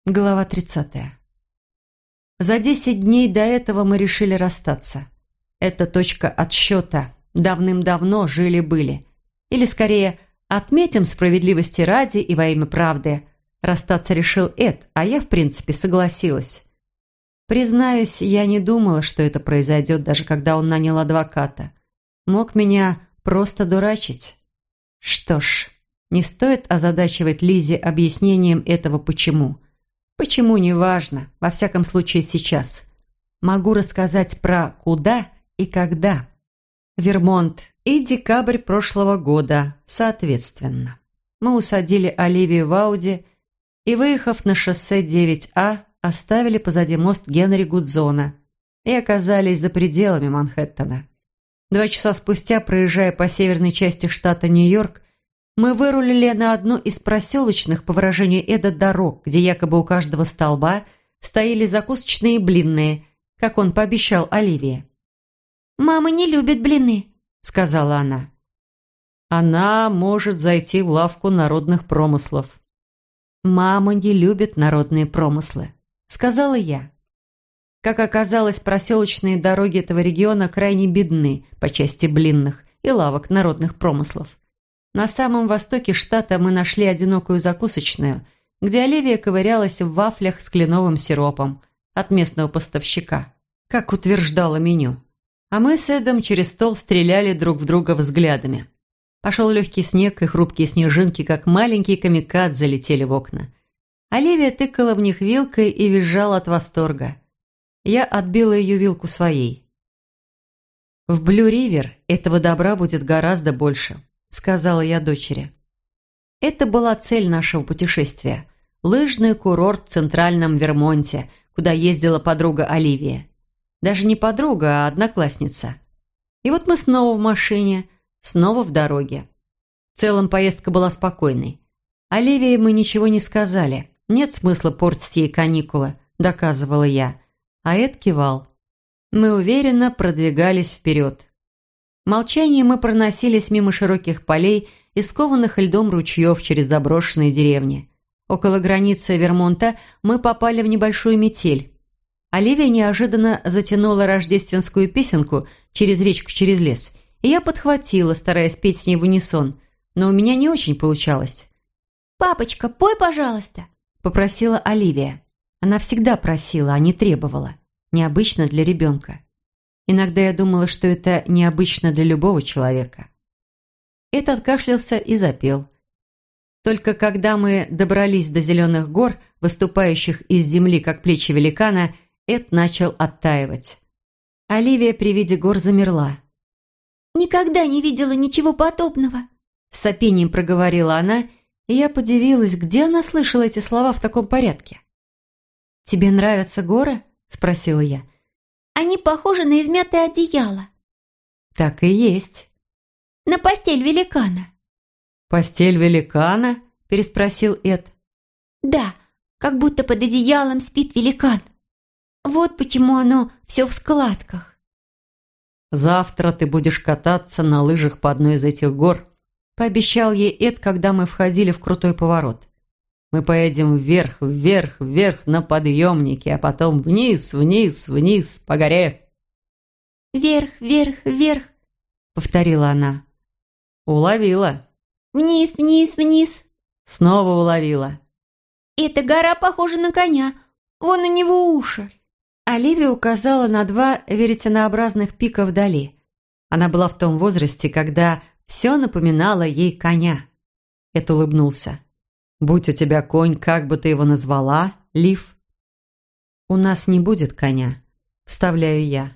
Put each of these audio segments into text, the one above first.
Глава 30. За 10 дней до этого мы решили расстаться. Это точка отсчета. Давным-давно жили-были. Или, скорее, отметим справедливости ради и во имя правды. Расстаться решил Эд, а я, в принципе, согласилась. Признаюсь, я не думала, что это произойдет, даже когда он нанял адвоката. Мог меня просто дурачить. Что ж, не стоит озадачивать Лиззи объяснением этого «почему». Почему, неважно, во всяком случае сейчас. Могу рассказать про «куда» и «когда». Вермонт и декабрь прошлого года, соответственно. Мы усадили Оливию в Ауди и, выехав на шоссе 9А, оставили позади мост Генри Гудзона и оказались за пределами Манхэттена. 2 часа спустя, проезжая по северной части штата Нью-Йорк, мы вырулили на одну из проселочных, по выражению Эда, дорог, где якобы у каждого столба стояли закусочные блинные, как он пообещал Оливии. «Мама не любит блины», — сказала она. Она может зайти в лавку народных промыслов. «Мама не любит народные промыслы», — сказала я. Как оказалось, проселочные дороги этого региона крайне бедны по части блинных и лавок народных промыслов. На самом востоке штата мы нашли одинокую закусочную, где Оливия ковырялась в вафлях с кленовым сиропом от местного поставщика, как утверждало меню. А мы с Эдом через стол стреляли друг в друга взглядами. Пошел легкий снег, и хрупкие снежинки, как маленькие камикадзе, залетели в окна. Оливия тыкала в них вилкой и визжала от восторга. Я отбила ее вилку своей. «В Блю-Ривер этого добра будет гораздо больше», — сказала я дочери. Это была цель нашего путешествия. Лыжный курорт в центральном Вермонте, куда ездила подруга Оливия. Даже не подруга, а одноклассница. И вот мы снова в машине, снова в дороге. В целом поездка была спокойной. Оливии мы ничего не сказали. Нет смысла портить ей каникулы, доказывала я. А Эд кивал. Мы уверенно продвигались вперед. В молчании мы проносились мимо широких полей и скованных льдом ручьев через заброшенные деревни. Около границы Вермонта мы попали в небольшую метель. Оливия неожиданно затянула рождественскую песенку «Через речку, через лес», и я подхватила, стараясь петь с ней в унисон, но у меня не очень получалось. «Папочка, пой, пожалуйста», — попросила Оливия. Она всегда просила, а не требовала. Необычно для ребенка. Иногда я думала, что это необычно для любого человека. Эд откашлялся и запел. Только когда мы добрались до зеленых гор, выступающих из земли, как плечи великана, Эд начал оттаивать. Оливия при виде гор замерла. «Никогда не видела ничего подобного», — с сопением проговорила она, и я подивилась, где она слышала эти слова в таком порядке. «Тебе нравятся горы?» — спросила я. «Они похожи на измятое одеяло». «Так и есть». «На постель великана». «Постель великана?» — переспросил Эд. «Да, как будто под одеялом спит великан. Вот почему оно все в складках». «Завтра ты будешь кататься на лыжах по одной из этих гор», — пообещал ей Эд, когда мы входили в крутой поворот. «Мы поедем вверх, вверх, вверх на подъемнике, а потом вниз, вниз, вниз по горе». «Вверх, вверх, вверх», — повторила она. «Уловила». «Вниз, вниз, вниз». Снова уловила. «Эта гора похожа на коня. Вон у него уши». Оливия указала на 2 веретенообразных пика вдали. Она была в том возрасте, когда все напоминало ей коня. Эд улыбнулся. «Будь у тебя конь, как бы ты его назвала, Лив?» «У нас не будет коня», — вставляю я.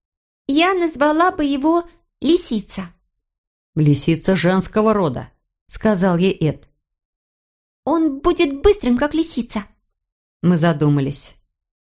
«Я назвала бы его Лисица». «Лисица женского рода», — сказал ей Эд. «Он будет быстрым, как лисица». Мы задумались.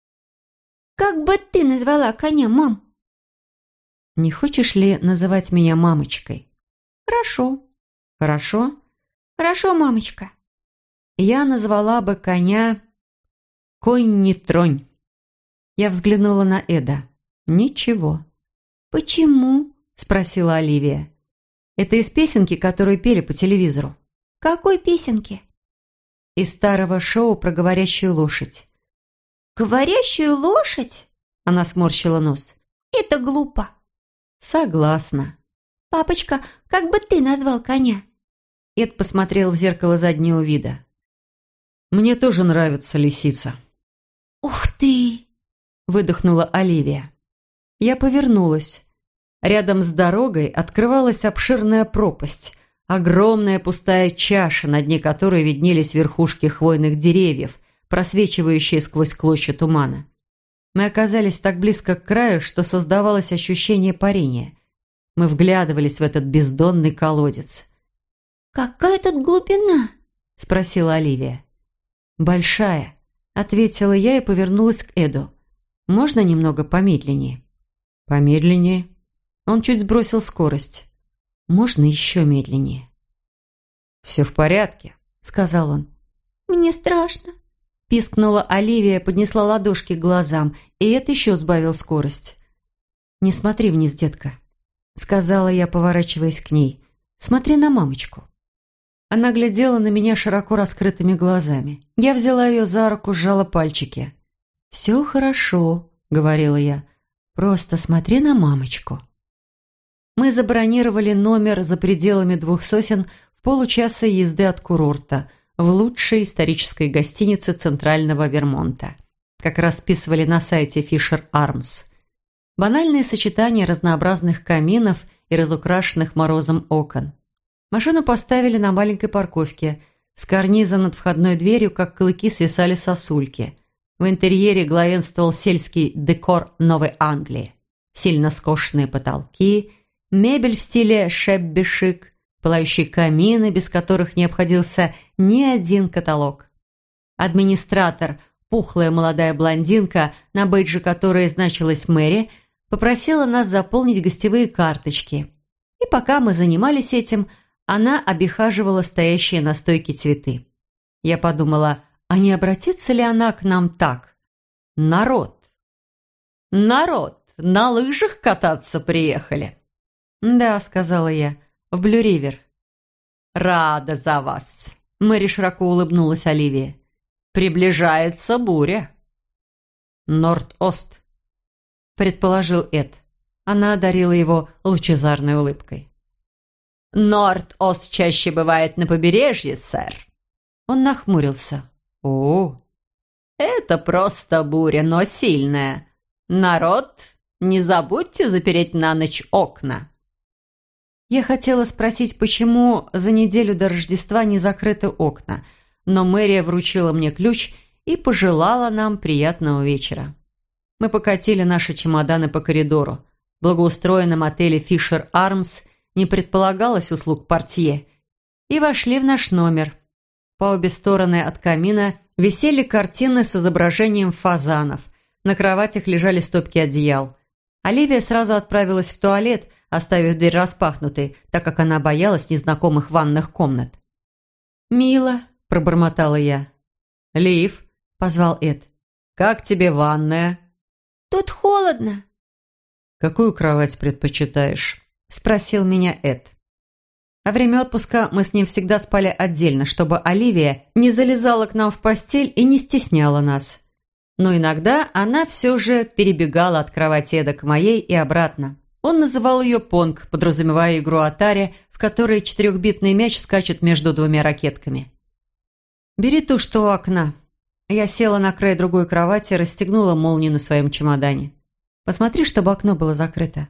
«Как бы ты назвала коня, мам?» «Не хочешь ли называть меня мамочкой?» «Хорошо». «Хорошо?» «Хорошо, мамочка». Я назвала бы коня «Конь-не-тронь». Я взглянула на Эда. Ничего. «Почему?» – спросила Оливия. Это из песенки, которую пели по телевизору. «Какой песенки?» Из старого шоу про говорящую лошадь. «Говорящую лошадь?» Она сморщила нос. «Это глупо». Согласна. «Папочка, как бы ты назвал коня?» Эд посмотрел в зеркало заднего вида. «Мне тоже нравится лисица». «Ух ты!» – выдохнула Оливия. Я повернулась. Рядом с дорогой открывалась обширная пропасть, огромная пустая чаша, на дне которой виднелись верхушки хвойных деревьев, просвечивающие сквозь клочья тумана. Мы оказались так близко к краю, что создавалось ощущение парения. Мы вглядывались в этот бездонный колодец. «Какая тут глубина?» – спросила Оливия. «Большая», – ответила я и повернулась к Эду. «Можно немного помедленнее?» «Помедленнее?» Он чуть сбросил скорость. «Можно еще медленнее?» «Все в порядке», – сказал он. «Мне страшно», – пискнула Оливия, поднесла ладошки к глазам, и Эд еще сбавил скорость. «Не смотри вниз, детка», – сказала я, поворачиваясь к ней. «Смотри на мамочку». Она глядела на меня широко раскрытыми глазами. Я взяла ее за руку, сжала пальчики. «Все хорошо», — говорила я. «Просто смотри на мамочку». Мы забронировали номер за пределами 2 сосен в получаса езды от курорта в лучшей исторической гостинице Центрального Вермонта, как расписывали на сайте Fisher Arms. Банальные сочетания разнообразных каминов и разукрашенных морозом окон. Машину поставили на маленькой парковке. С карниза над входной дверью, как клыки, свисали сосульки. В интерьере главенствовал сельский декор Новой Англии. Сильно скошенные потолки, мебель в стиле шебби-шик, пылающие камины, без которых не обходился ни один каталог. Администратор, пухлая молодая блондинка, на бейдже которой значилась Мэри, попросила нас заполнить гостевые карточки. И пока мы занимались этим, она обихаживала стоящие на стойке цветы. Я подумала, а не обратится ли она к нам так? Народ, на лыжах кататься приехали. Да, сказала я, в Блю-Ривер. Рада за вас. Мэри широко улыбнулась Оливии. Приближается буря. Норд-Ост, предположил Эд. Она одарила его лучезарной улыбкой. «Норд-Ост чаще бывает на побережье, сэр». Он нахмурился. «О, это просто буря, но сильная. Народ, не забудьте запереть на ночь окна». Я хотела спросить, почему за неделю до Рождества не закрыты окна, но Мэрия вручила мне ключ и пожелала нам приятного вечера. Мы покатили наши чемоданы по коридору. В благоустроенном отеле Fisher Arms не предполагалось услуг портье, и вошли в наш номер. По обе стороны от камина висели картины с изображением фазанов. На кроватях лежали стопки одеял. Оливия сразу отправилась в туалет, оставив дверь распахнутой, так как она боялась незнакомых ванных комнат. «Мило», – пробормотала я. «Лив», – позвал Эд. «Как тебе ванная?» «Тут холодно». «Какую кровать предпочитаешь?» – спросил меня Эд. Во время отпуска мы с ним всегда спали отдельно, чтобы Оливия не залезала к нам в постель и не стесняла нас. Но иногда она все же перебегала от кровати Эда к моей и обратно. Он называл ее понг, подразумевая игру Atari, в которой 4-битный мяч скачет между 2 ракетками. «Бери ту, что у окна». Я села на край другой кровати и расстегнула молнию на своем чемодане. «Посмотри, чтобы окно было закрыто».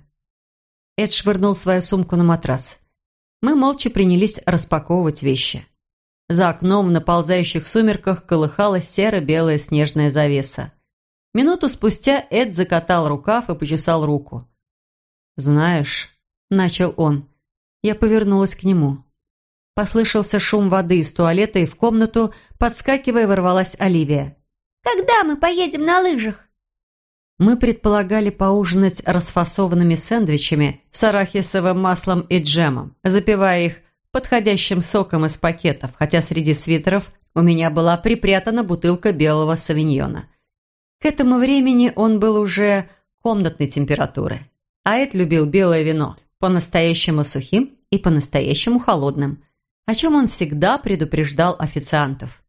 Эд швырнул свою сумку на матрас. Мы молча принялись распаковывать вещи. За окном в наползающих сумерках колыхалась серо-белая снежная завеса. Минуту спустя Эд закатал рукав и почесал руку. «Знаешь», — начал он, — я повернулась к нему. Послышался шум воды из туалета, и в комнату, подскакивая, ворвалась Оливия. «Когда мы поедем на лыжах?» Мы предполагали поужинать расфасованными сэндвичами с арахисовым маслом и джемом, запивая их подходящим соком из пакетов, хотя среди свитеров у меня была припрятана бутылка белого савиньона. К этому времени он был уже комнатной температуры, а Эд любил белое вино, по-настоящему сухим и по-настоящему холодным, о чем он всегда предупреждал официантов.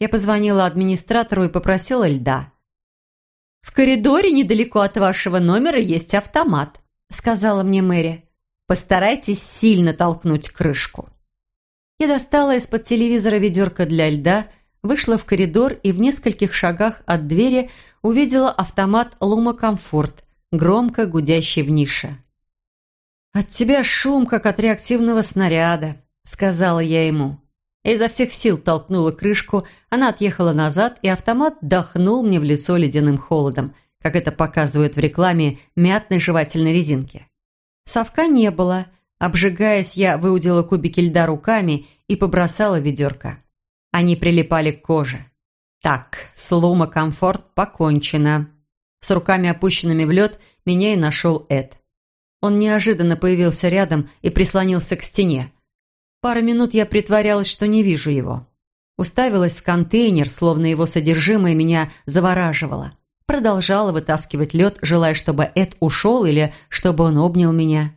Я позвонила администратору и попросила льда. «В коридоре недалеко от вашего номера есть автомат», — сказала мне Мэри. «Постарайтесь сильно толкнуть крышку». Я достала из-под телевизора ведерко для льда, вышла в коридор и в нескольких шагах от двери увидела автомат «Лума Комфорт», громко гудящий в нише. «От тебя шум, как от реактивного снаряда», — сказала я ему. Я изо всех сил толкнула крышку, она отъехала назад, и автомат дохнул мне в лицо ледяным холодом, как это показывают в рекламе мятной жевательной резинки. Совка не было. Обжигаясь, я выудила кубики льда руками и побросала в ведерко. Они прилипали к коже. Так, с Лума Комфорт покончено. С руками, опущенными в лед, меня и нашел Эд. Он неожиданно появился рядом и прислонился к стене. Пару минут я притворялась, что не вижу его. Уставилась в контейнер, словно его содержимое меня завораживало. Продолжала вытаскивать лед, желая, чтобы Эд ушел или чтобы он обнял меня.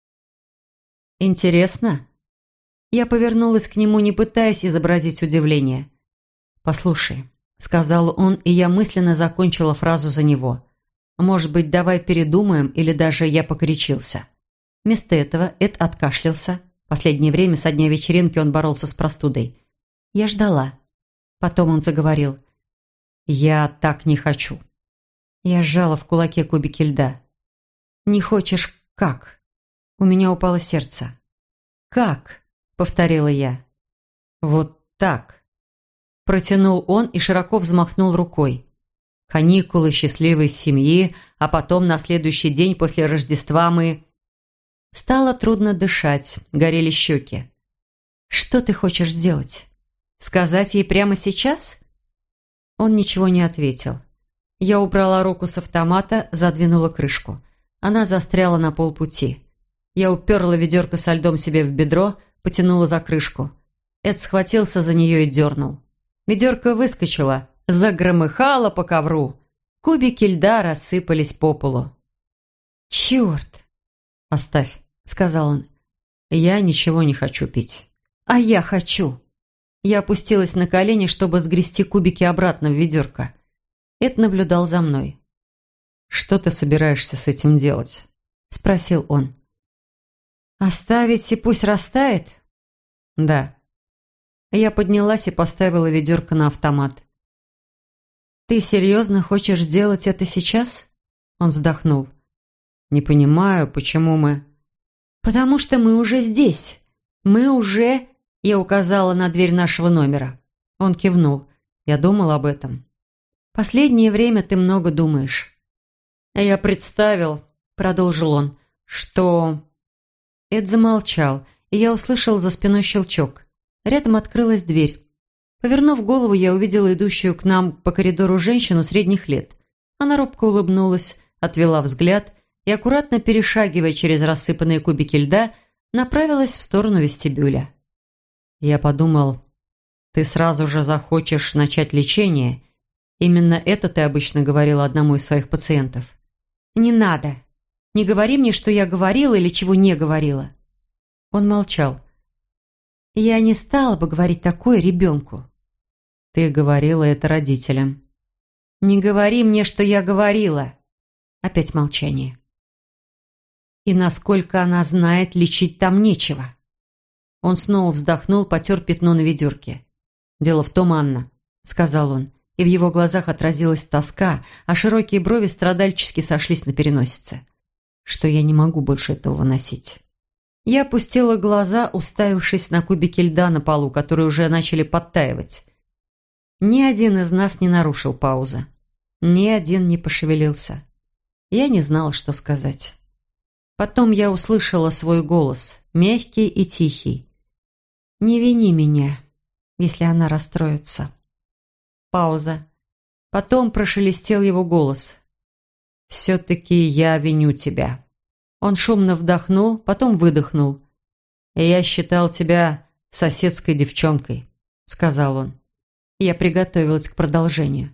«Интересно?» Я повернулась к нему, не пытаясь изобразить удивление. «Послушай», — сказал он, и я мысленно закончила фразу за него. «Может быть, давай передумаем, или даже я покричился». Вместо этого Эд откашлялся. Последнее время, со дня вечеринки, он боролся с простудой. Я ждала. Потом он заговорил. «Я так не хочу». Я сжала в кулаке кубики льда. «Не хочешь как?» У меня упало сердце. «Как?» — повторила я. «Вот так». Протянул он и широко взмахнул рукой. Каникулы счастливой семьи, а потом на следующий день после Рождества мы... Стало трудно дышать, горели щеки. «Что ты хочешь сделать? Сказать ей прямо сейчас?» Он ничего не ответил. Я убрала руку с автомата, задвинула крышку. Она застряла на полпути. Я уперла ведерко со льдом себе в бедро, потянула за крышку. Эд схватился за нее и дернул. Ведерко выскочило, загромыхало по ковру. Кубики льда рассыпались по полу. «Черт!» «Оставь», — сказал он. «Я ничего не хочу пить». «А я хочу». Я опустилась на колени, чтобы сгрести кубики обратно в ведерко. Эд наблюдал за мной. «Что ты собираешься с этим делать?» — спросил он. «Оставить и пусть растает?» «Да». Я поднялась и поставила ведерко на автомат. «Ты серьезно хочешь сделать это сейчас?» Он вздохнул. «Не понимаю, почему мы...» «Потому что мы уже здесь. Мы уже...» Я указала на дверь нашего номера. Он кивнул. Я думал об этом. «Последнее время ты много думаешь». «Я представил», — продолжил он, — «что...» Эд замолчал, и я услышал за спиной щелчок. Рядом открылась дверь. Повернув голову, я увидела идущую к нам по коридору женщину средних лет. Она робко улыбнулась, отвела взгляд и, аккуратно перешагивая через рассыпанные кубики льда, направилась в сторону вестибюля. Я подумал, ты сразу же захочешь начать лечение. Именно это ты обычно говорила одному из своих пациентов. «Не надо. Не говори мне, что я говорила или чего не говорила». Он молчал. «Я не стала бы говорить такое ребенку». «Ты говорила это родителям». «Не говори мне, что я говорила». Опять молчание. «И насколько она знает, лечить там нечего». Он снова вздохнул, потер пятно на ведерке. «Дело в том, Анна», — сказал он, и в его глазах отразилась тоска, а широкие брови страдальчески сошлись на переносице, что я не могу больше этого выносить. Я опустила глаза, уставившись на кубики льда на полу, которые уже начали подтаивать. Ни один из нас не нарушил паузы. Ни один не пошевелился. Я не знала, что сказать. Потом я услышала свой голос, мягкий и тихий. «Не вини меня, если она расстроится». Пауза. Потом прошелестел его голос. «Все-таки я виню тебя». Он шумно вдохнул, потом выдохнул. «Я считал тебя соседской девчонкой», — сказал он. Я приготовилась к продолжению.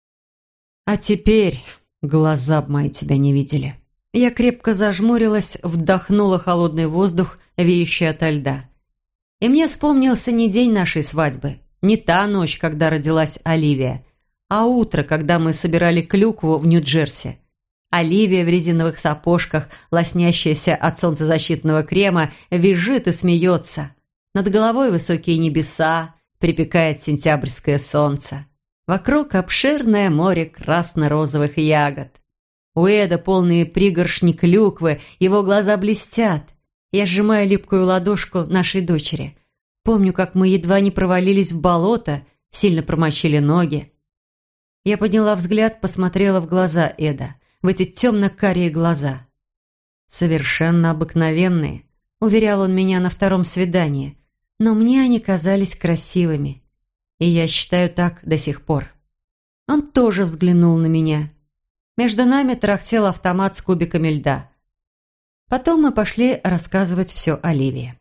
«А теперь глаза б мои тебя не видели». Я крепко зажмурилась, вдохнула холодный воздух, веющий ото льда. И мне вспомнился не день нашей свадьбы, Не та ночь, когда родилась Оливия, а утро, когда мы собирали клюкву в Нью-Джерси. Оливия в резиновых сапожках, лоснящаяся от солнцезащитного крема, визжит и смеется. Над головой высокие небеса, припекает сентябрьское солнце. Вокруг обширное море красно-розовых ягод. У Эда полные пригоршни клюквы, его глаза блестят. Я сжимаю липкую ладошку нашей дочери. Помню, как мы едва не провалились в болото, сильно промочили ноги. Я подняла взгляд, посмотрела в глаза Эда, в эти темно-карие глаза. Совершенно обыкновенные, уверял он меня на втором свидании, но мне они казались красивыми. И я считаю так до сих пор. Он тоже взглянул на меня. Между нами тарахтел автомат с кубиками льда. Потом мы пошли рассказывать все Оливии.